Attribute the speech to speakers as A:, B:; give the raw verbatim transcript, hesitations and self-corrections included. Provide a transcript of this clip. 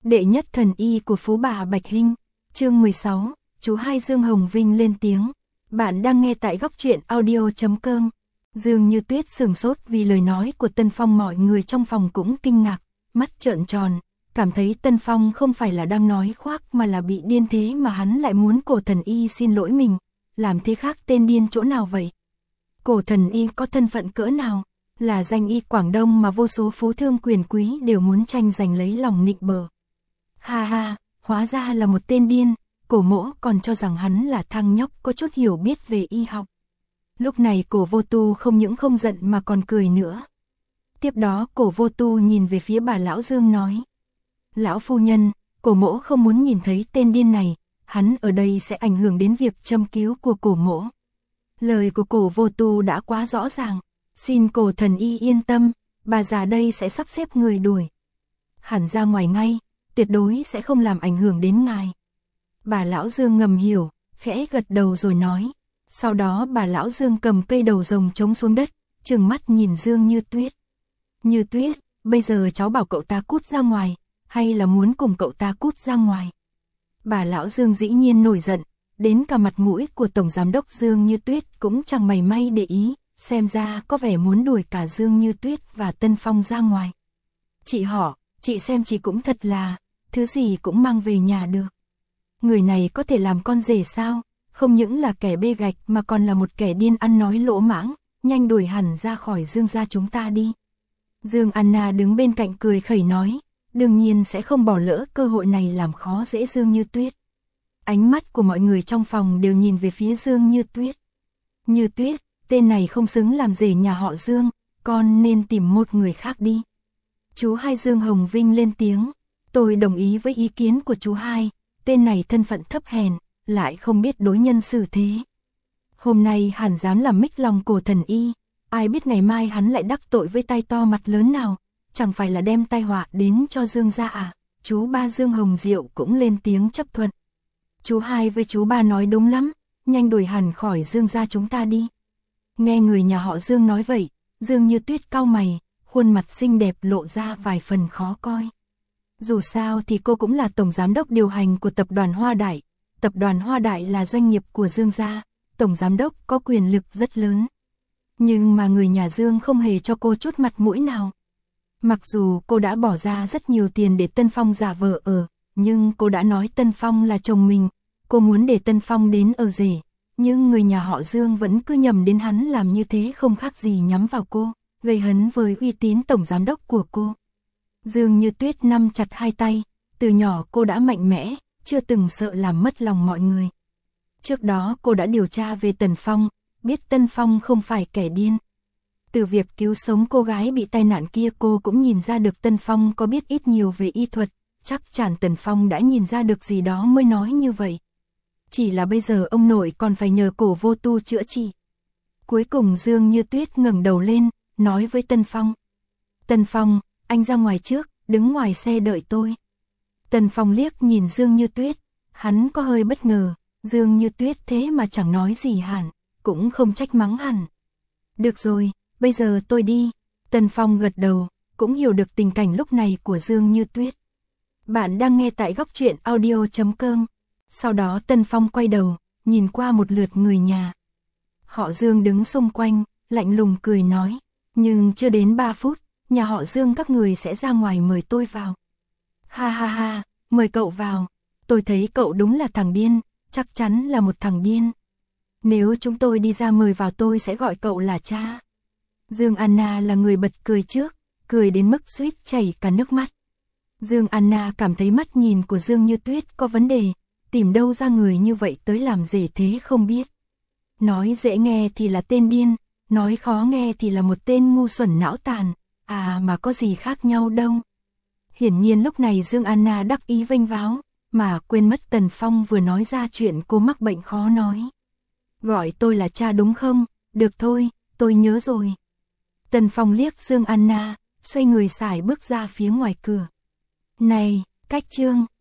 A: Đệ nhất thần y của Phú Bà Bạch Hinh, chương mười sáu, chú hai Dương Hồng Vinh lên tiếng. Bạn đang nghe tại góc truyện audio chấm com. Dương Như Tuyết sửng sốt vì lời nói của Tân Phong, mọi người trong phòng cũng kinh ngạc, mắt trợn tròn, cảm thấy Tân Phong không phải là đang nói khoác mà là bị điên, thế mà hắn lại muốn Cổ thần y xin lỗi mình, làm thế khác tên điên chỗ nào vậy? Cổ thần y có thân phận cỡ nào? Là danh y Quảng Đông mà vô số phú thương quyền quý đều muốn tranh giành lấy lòng nịnh bợ. Ha ha, hóa ra là một tên điên, Cổ Mỗ còn cho rằng hắn là thằng nhóc có chút hiểu biết về y học. Lúc này Cổ Vô Tu không những không giận mà còn cười nữa. Tiếp đó Cổ Vô Tu nhìn về phía bà lão Dương nói: Lão phu nhân, Cổ Mỗ không muốn nhìn thấy tên điên này, hắn ở đây sẽ ảnh hưởng đến việc châm cứu của Cổ Mỗ. Lời của Cổ Vô Tu đã quá rõ ràng, xin Cổ thần y yên tâm, bà già đây sẽ sắp xếp người đuổi hẳn ra ngoài ngay, tuyệt đối sẽ không làm ảnh hưởng đến ngài. Bà lão Dương ngầm hiểu, khẽ gật đầu rồi nói. Sau đó bà lão Dương cầm cây đầu rồng trống xuống đất, trừng mắt nhìn Dương Như Tuyết. Như Tuyết, bây giờ cháu bảo cậu ta cút ra ngoài, hay là muốn cùng cậu ta cút ra ngoài? Bà lão Dương dĩ nhiên nổi giận, đến cả mặt mũi của Tổng Giám đốc Dương Như Tuyết cũng chẳng mảy may để ý, xem ra có vẻ muốn đuổi cả Dương Như Tuyết và Tân Phong ra ngoài. Chị họ, chị xem chị cũng thật là, thứ gì cũng mang về nhà được. Người này có thể làm con rể sao? Không những là kẻ bê gạch mà còn là một kẻ điên ăn nói lỗ mãng, nhanh đuổi hẳn ra khỏi Dương gia chúng ta đi. Dương Anna đứng bên cạnh cười khẩy nói, đương nhiên sẽ không bỏ lỡ cơ hội này làm khó dễ Dương Như Tuyết. Ánh mắt của mọi người trong phòng đều nhìn về phía Dương Như Tuyết. Như Tuyết, tên này không xứng làm rể nhà họ Dương, con nên tìm một người khác đi. Chú hai Dương Hồng Vinh lên tiếng, tôi đồng ý với ý kiến của chú hai, tên này thân phận thấp hèn, lại không biết đối nhân xử thế. Hôm nay hẳn dám làm mích lòng Cổ thần y, ai biết ngày mai hắn lại đắc tội với tay to mặt lớn nào, chẳng phải là đem tai họa đến cho Dương gia à? Chú ba Dương Hồng Diệu cũng lên tiếng chấp thuận. Chú hai với chú ba nói đúng lắm, nhanh đuổi hẳn khỏi Dương gia chúng ta đi. Nghe người nhà họ Dương nói vậy, Dương Như Tuyết cau mày, khuôn mặt xinh đẹp lộ ra vài phần khó coi. Dù sao thì cô cũng là tổng giám đốc điều hành của tập đoàn Hoa Đại. Tập đoàn Hoa Đại là doanh nghiệp của Dương gia, tổng giám đốc có quyền lực rất lớn. Nhưng mà người nhà Dương không hề cho cô chút mặt mũi nào. Mặc dù cô đã bỏ ra rất nhiều tiền để Tân Phong giả vờ ở, nhưng cô đã nói Tân Phong là chồng mình, cô muốn để Tân Phong đến ở rể. Nhưng người nhà họ Dương vẫn cứ nhầm đến hắn làm như thế không khác gì nhắm vào cô, gây hấn với uy tín tổng giám đốc của cô. Dương Như Tuyết nắm chặt hai tay, từ nhỏ cô đã mạnh mẽ, chưa từng sợ làm mất lòng mọi người. Trước đó cô đã điều tra về Tần Phong, biết Tân Phong không phải kẻ điên. Từ việc cứu sống cô gái bị tai nạn kia cô cũng nhìn ra được Tân Phong có biết ít nhiều về y thuật, chắc chắn Tần Phong đã nhìn ra được gì đó mới nói như vậy. Chỉ là bây giờ ông nội còn phải nhờ Cổ Vô Tu chữa trị. Cuối cùng Dương Như Tuyết ngẩng đầu lên, nói với Tân Phong. Tân Phong, anh ra ngoài trước, đứng ngoài xe đợi tôi. Tân Phong liếc nhìn Dương Như Tuyết, hắn có hơi bất ngờ, Dương Như Tuyết thế mà chẳng nói gì hẳn, cũng không trách mắng hẳn. Được rồi, bây giờ tôi đi. Tân Phong gật đầu, cũng hiểu được tình cảnh lúc này của Dương Như Tuyết. Bạn đang nghe tại góc truyện audio chấm com. Sau đó Tân Phong quay đầu, nhìn qua một lượt người nhà. Họ Dương đứng xung quanh, lạnh lùng cười nói, nhưng chưa đến ba phút, nhà họ Dương các người sẽ ra ngoài mời tôi vào. Ha ha ha, mời cậu vào, tôi thấy cậu đúng là thằng điên, chắc chắn là một thằng điên. Nếu chúng tôi đi ra mời vào tôi sẽ gọi cậu là cha. Dương Anna là người bật cười trước, cười đến mức suýt chảy cả nước mắt. Dương Anna cảm thấy mắt nhìn của Dương Như Tuyết có vấn đề, tìm đâu ra người như vậy tới làm rể thế không biết. Nói dễ nghe thì là tên điên, nói khó nghe thì là một tên ngu xuẩn não tàn, à mà có gì khác nhau đâu. Hiển nhiên lúc này Dương Anna đắc ý vênh váo, mà quên mất Tần Phong vừa nói ra chuyện cô mắc bệnh khó nói. Gọi tôi là cha đúng không? Được thôi, tôi nhớ rồi. Tần Phong liếc Dương Anna, xoay người xài bước ra phía ngoài cửa. Này, Cách Trương,